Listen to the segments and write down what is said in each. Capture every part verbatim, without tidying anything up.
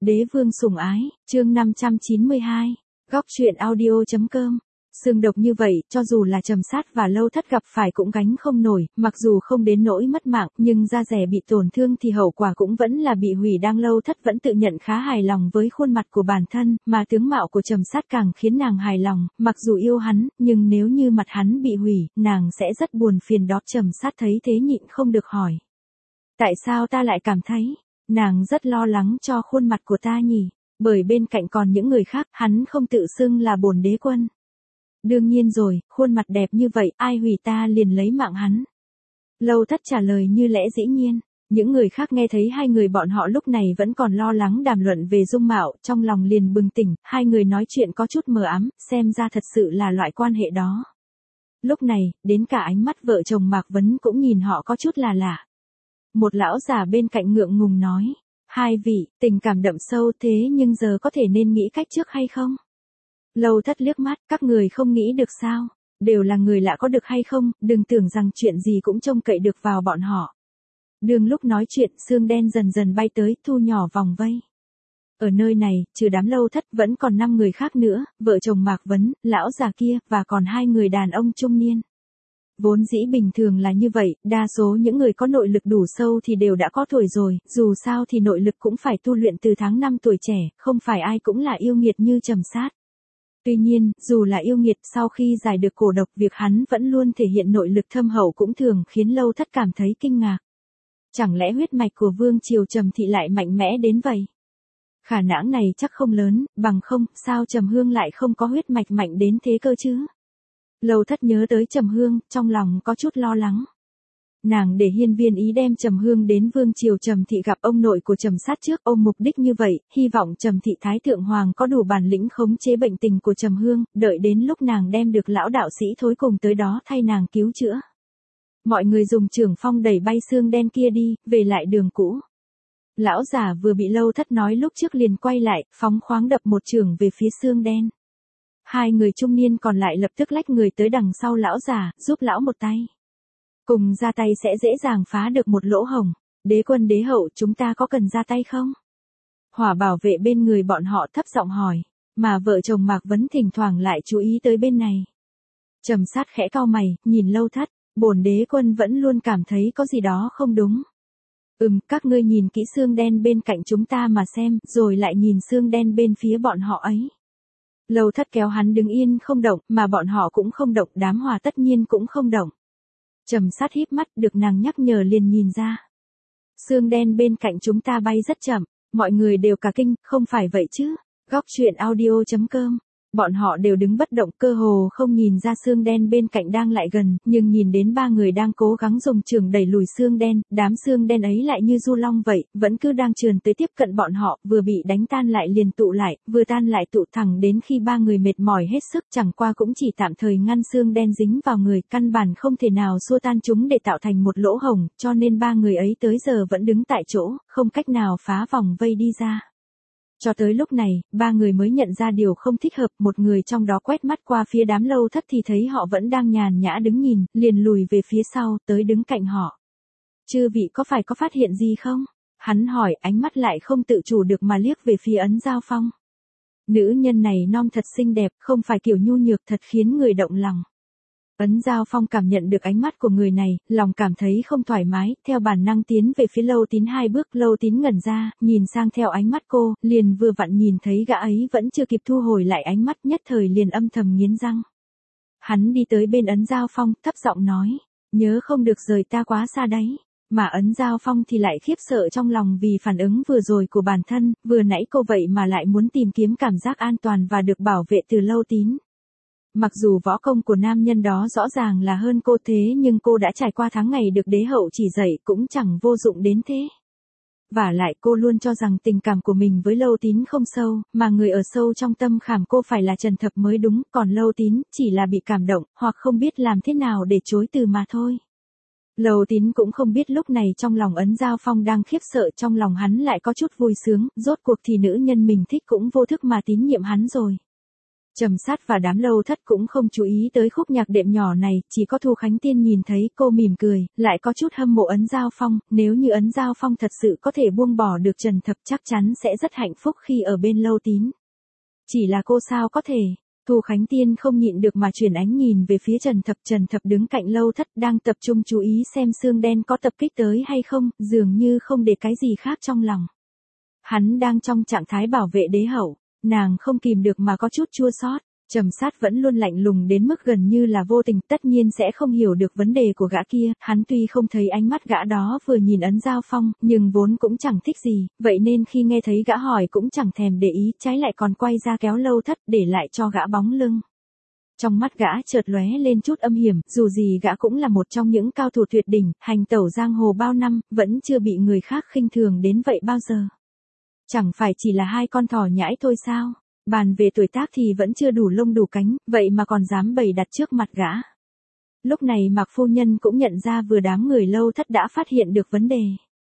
Đế vương sủng ái, chương năm trăm chín mươi hai, góc truyện audio.com. Xương độc như vậy, cho dù là Trầm Sát và Lâu Thất gặp phải cũng gánh không nổi, mặc dù không đến nỗi mất mạng, nhưng da dẻ bị tổn thương thì hậu quả cũng vẫn là bị hủy. Đang Lâu Thất vẫn tự nhận khá hài lòng với khuôn mặt của bản thân, mà tướng mạo của Trầm Sát càng khiến nàng hài lòng, mặc dù yêu hắn, nhưng nếu như mặt hắn bị hủy, nàng sẽ rất buồn phiền đó. Trầm Sát thấy thế nhịn không được hỏi. Tại sao ta lại cảm thấy, nàng rất lo lắng cho khuôn mặt của ta nhỉ? Bởi bên cạnh còn những người khác, hắn không tự xưng là bổn đế quân. Đương nhiên rồi, khuôn mặt đẹp như vậy, ai hủy ta liền lấy mạng hắn. Lâu Thất trả lời như lẽ dĩ nhiên. Những người khác nghe thấy hai người bọn họ lúc này vẫn còn lo lắng đàm luận về dung mạo, trong lòng liền bừng tỉnh, hai người nói chuyện có chút mờ ám, xem ra thật sự là loại quan hệ đó. Lúc này, đến cả ánh mắt vợ chồng Mạc Vấn cũng nhìn họ có chút là lạ. Một lão già bên cạnh ngượng ngùng nói, hai vị, tình cảm đậm sâu thế nhưng giờ có thể nên nghĩ cách trước hay không? Lâu Thất liếc mắt, các người không nghĩ được sao? Đều là người lạ có được hay không, đừng tưởng rằng chuyện gì cũng trông cậy được vào bọn họ. Đường lúc nói chuyện, xương đen dần dần bay tới, thu nhỏ vòng vây. Ở nơi này, trừ đám Lâu Thất vẫn còn năm người khác nữa, vợ chồng Mạc Vấn, lão già kia, và còn hai người đàn ông trung niên. Vốn dĩ bình thường là như vậy, đa số những người có nội lực đủ sâu thì đều đã có tuổi rồi, dù sao thì nội lực cũng phải tu luyện từ tháng năm tuổi trẻ, không phải ai cũng là yêu nghiệt như Trầm Sát. Tuy nhiên, dù là yêu nghiệt, sau khi giải được cổ độc, việc hắn vẫn luôn thể hiện nội lực thâm hậu cũng thường khiến Lâu Thất cảm thấy kinh ngạc. Chẳng lẽ huyết mạch của vương triều Trầm thị lại mạnh mẽ đến vậy? Khả năng này chắc không lớn, bằng không, sao Trầm Hương lại không có huyết mạch mạnh đến thế cơ chứ? Lâu Thất nhớ tới Trầm Hương, trong lòng có chút lo lắng. Nàng để hiên viên ý đem Trầm Hương đến vương triều Trầm thị gặp ông nội của Trầm Sát trước, ôm mục đích như vậy, hy vọng Trầm thị thái thượng hoàng có đủ bản lĩnh khống chế bệnh tình của Trầm Hương, đợi đến lúc nàng đem được lão đạo sĩ thối cùng tới đó thay nàng cứu chữa. Mọi người dùng trưởng phong đẩy bay xương đen kia đi, về lại đường cũ. Lão già vừa bị Lâu Thất nói lúc trước liền quay lại, phóng khoáng đập một chưởng về phía xương đen. Hai người trung niên còn lại lập tức lách người tới đằng sau lão già, giúp lão một tay. Cùng ra tay sẽ dễ dàng phá được một lỗ hổng. Đế quân đế hậu, chúng ta có cần ra tay không? Hỏa bảo vệ bên người bọn họ thấp giọng hỏi, mà vợ chồng Mạc Vấn thỉnh thoảng lại chú ý tới bên này. Trầm Sát khẽ cau mày, nhìn Lâu Thất, bổn đế quân vẫn luôn cảm thấy có gì đó không đúng. Ừm, các ngươi nhìn kỹ xương đen bên cạnh chúng ta mà xem, rồi lại nhìn xương đen bên phía bọn họ ấy. Lâu Thất kéo hắn đứng yên không động, mà bọn họ cũng không động, đám Hòa tất nhiên cũng không động. Trầm Sát híp mắt, được nàng nhắc nhở liền nhìn ra. Xương đen bên cạnh chúng ta bay rất chậm, mọi người đều cả kinh, không phải vậy chứ? Góc truyện audio.com. Bọn họ đều đứng bất động, cơ hồ không nhìn ra xương đen bên cạnh đang lại gần, nhưng nhìn đến ba người đang cố gắng dùng chưởng đẩy lùi xương đen, đám xương đen ấy lại như du long vậy, vẫn cứ đang trườn tới tiếp cận bọn họ, vừa bị đánh tan lại liền tụ lại, vừa tan lại tụ, thẳng đến khi ba người mệt mỏi hết sức, chẳng qua cũng chỉ tạm thời ngăn xương đen dính vào người, căn bản không thể nào xua tan chúng để tạo thành một lỗ hổng, cho nên ba người ấy tới giờ vẫn đứng tại chỗ, không cách nào phá vòng vây đi ra. Cho tới lúc này, ba người mới nhận ra điều không thích hợp, một người trong đó quét mắt qua phía đám Lâu Thất thì thấy họ vẫn đang nhàn nhã đứng nhìn, liền lùi về phía sau, tới đứng cạnh họ. Chư vị có phải có phát hiện gì không? Hắn hỏi, ánh mắt lại không tự chủ được mà liếc về phía Ấn Giao Phong. Nữ nhân này non thật xinh đẹp, không phải kiểu nhu nhược, thật khiến người động lòng. Ấn Giao Phong cảm nhận được ánh mắt của người này, lòng cảm thấy không thoải mái, theo bản năng tiến về phía Lâu Tín hai bước. Lâu Tín ngẩn ra, nhìn sang theo ánh mắt cô, liền vừa vặn nhìn thấy gã ấy vẫn chưa kịp thu hồi lại ánh mắt, nhất thời liền âm thầm nghiến răng. Hắn đi tới bên Ấn Giao Phong, thấp giọng nói, nhớ không được rời ta quá xa đấy. Mà Ấn Giao Phong thì lại khiếp sợ trong lòng vì phản ứng vừa rồi của bản thân, vừa nãy cô vậy mà lại muốn tìm kiếm cảm giác an toàn và được bảo vệ từ Lâu Tín. Mặc dù võ công của nam nhân đó rõ ràng là hơn cô thế nhưng cô đã trải qua tháng ngày được đế hậu chỉ dạy cũng chẳng vô dụng đến thế. Vả lại cô luôn cho rằng tình cảm của mình với Lâu Tín không sâu, mà người ở sâu trong tâm khảm cô phải là Trần Thập mới đúng, còn Lâu Tín chỉ là bị cảm động, hoặc không biết làm thế nào để chối từ mà thôi. Lâu Tín cũng không biết lúc này trong lòng Ấn Giao Phong đang khiếp sợ, trong lòng hắn lại có chút vui sướng, rốt cuộc thì nữ nhân mình thích cũng vô thức mà tín nhiệm hắn rồi. Trầm Sát và đám Lâu Thất cũng không chú ý tới khúc nhạc đệm nhỏ này, chỉ có Thu Khánh Tiên nhìn thấy cô mỉm cười, lại có chút hâm mộ Ấn Giao Phong, nếu như Ấn Giao Phong thật sự có thể buông bỏ được Trần Thập chắc chắn sẽ rất hạnh phúc khi ở bên Lâu Tín. Chỉ là cô sao có thể, Thu Khánh Tiên không nhịn được mà chuyển ánh nhìn về phía Trần Thập. Trần Thập đứng cạnh Lâu Thất đang tập trung chú ý xem xương đen có tập kích tới hay không, dường như không để cái gì khác trong lòng. Hắn đang trong trạng thái bảo vệ đế hậu, nàng không kìm được mà có chút chua xót. Trầm Sát vẫn luôn lạnh lùng đến mức gần như là vô tình, tất nhiên sẽ không hiểu được vấn đề của gã kia, hắn tuy không thấy ánh mắt gã đó vừa nhìn Ấn Giao Phong, nhưng vốn cũng chẳng thích gì, vậy nên khi nghe thấy gã hỏi cũng chẳng thèm để ý, trái lại còn quay ra kéo Lâu Thất để lại cho gã bóng lưng. Trong mắt gã chợt lóe lên chút âm hiểm, dù gì gã cũng là một trong những cao thủ tuyệt đỉnh, hành tẩu giang hồ bao năm, vẫn chưa bị người khác khinh thường đến vậy bao giờ. Chẳng phải chỉ là hai con thỏ nhãi thôi sao? Bàn về tuổi tác thì vẫn chưa đủ lông đủ cánh, vậy mà còn dám bày đặt trước mặt gã. Lúc này Mạc phu nhân cũng nhận ra vừa đám người Lâu Thất đã phát hiện được vấn đề.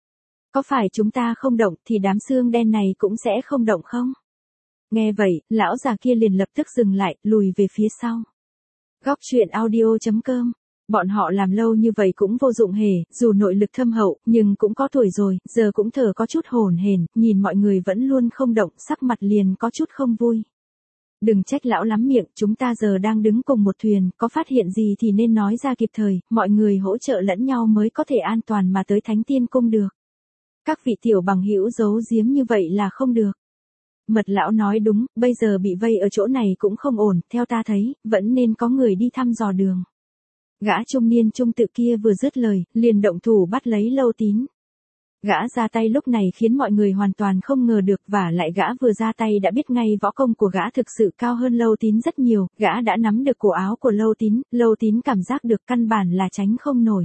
Có phải chúng ta không động thì đám xương đen này cũng sẽ không động không? Nghe vậy, lão già kia liền lập tức dừng lại, lùi về phía sau. Góc truyện audio chấm com. Bọn họ làm lâu như vậy cũng vô dụng hề, dù nội lực thâm hậu, nhưng cũng có tuổi rồi, giờ cũng thở có chút hổn hển, nhìn mọi người vẫn luôn không động, sắc mặt liền có chút không vui. Đừng trách lão lắm miệng, chúng ta giờ đang đứng cùng một thuyền, có phát hiện gì thì nên nói ra kịp thời, mọi người hỗ trợ lẫn nhau mới có thể an toàn mà tới Thánh Tiên Cung được. Các vị tiểu bằng hữu giấu giếm như vậy là không được. Mật lão nói đúng, bây giờ bị vây ở chỗ này cũng không ổn, theo ta thấy, vẫn nên có người đi thăm dò đường. Gã trung niên trung tự kia vừa dứt lời, liền động thủ bắt lấy Lâu Tín. Gã ra tay lúc này khiến mọi người hoàn toàn không ngờ được, và lại gã vừa ra tay đã biết ngay võ công của gã thực sự cao hơn Lâu Tín rất nhiều, gã đã nắm được cổ áo của Lâu Tín, Lâu Tín cảm giác được căn bản là tránh không nổi.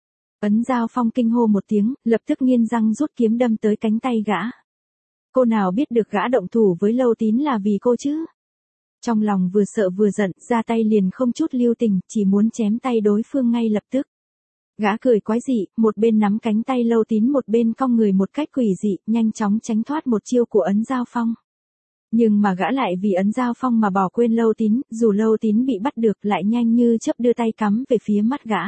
Ấn Giao Phong kinh hô một tiếng, lập tức nghiến răng rút kiếm đâm tới cánh tay gã. Cô nào biết được gã động thủ với Lâu Tín là vì cô chứ? Trong lòng vừa sợ vừa giận, ra tay liền không chút lưu tình, chỉ muốn chém tay đối phương ngay lập tức. Gã cười quái dị, một bên nắm cánh tay Lâu Tín một bên cong người một cách quỷ dị, nhanh chóng tránh thoát một chiêu của Ấn Giao Phong. Nhưng mà gã lại vì Ấn Giao Phong mà bỏ quên Lâu Tín, dù Lâu Tín bị bắt được lại nhanh như chớp đưa tay cắm về phía mắt gã.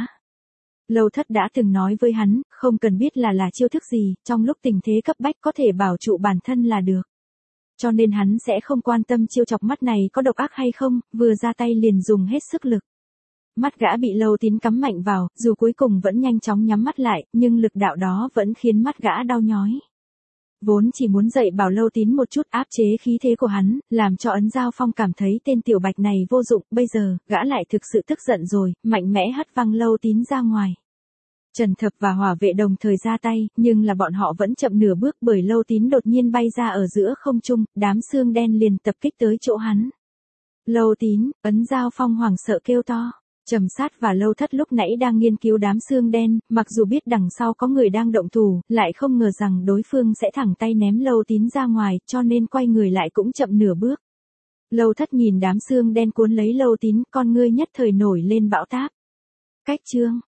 Lâu Thất đã từng nói với hắn, không cần biết là là chiêu thức gì, trong lúc tình thế cấp bách có thể bảo trụ bản thân là được. Cho nên hắn sẽ không quan tâm chiêu chọc mắt này có độc ác hay không, vừa ra tay liền dùng hết sức lực. Mắt gã bị Lâu Tín cắm mạnh vào, dù cuối cùng vẫn nhanh chóng nhắm mắt lại, nhưng lực đạo đó vẫn khiến mắt gã đau nhói. Vốn chỉ muốn dạy bảo Lâu Tín một chút áp chế khí thế của hắn, làm cho Ấn Giao Phong cảm thấy tên tiểu bạch này vô dụng, bây giờ, gã lại thực sự tức giận rồi, mạnh mẽ hất văng Lâu Tín ra ngoài. Trần Thập và Hỏa Vệ đồng thời ra tay, nhưng là bọn họ vẫn chậm nửa bước bởi Lâu Tín đột nhiên bay ra ở giữa không trung, đám xương đen liền tập kích tới chỗ hắn. Lâu Tín, Ấn Giao Phong hoảng sợ kêu to. Trầm Sát và Lâu Thất lúc nãy đang nghiên cứu đám xương đen, mặc dù biết đằng sau có người đang động thủ, lại không ngờ rằng đối phương sẽ thẳng tay ném Lâu Tín ra ngoài, cho nên quay người lại cũng chậm nửa bước. Lâu Thất nhìn đám xương đen cuốn lấy Lâu Tín, con ngươi nhất thời nổi lên bão táp. Cách chương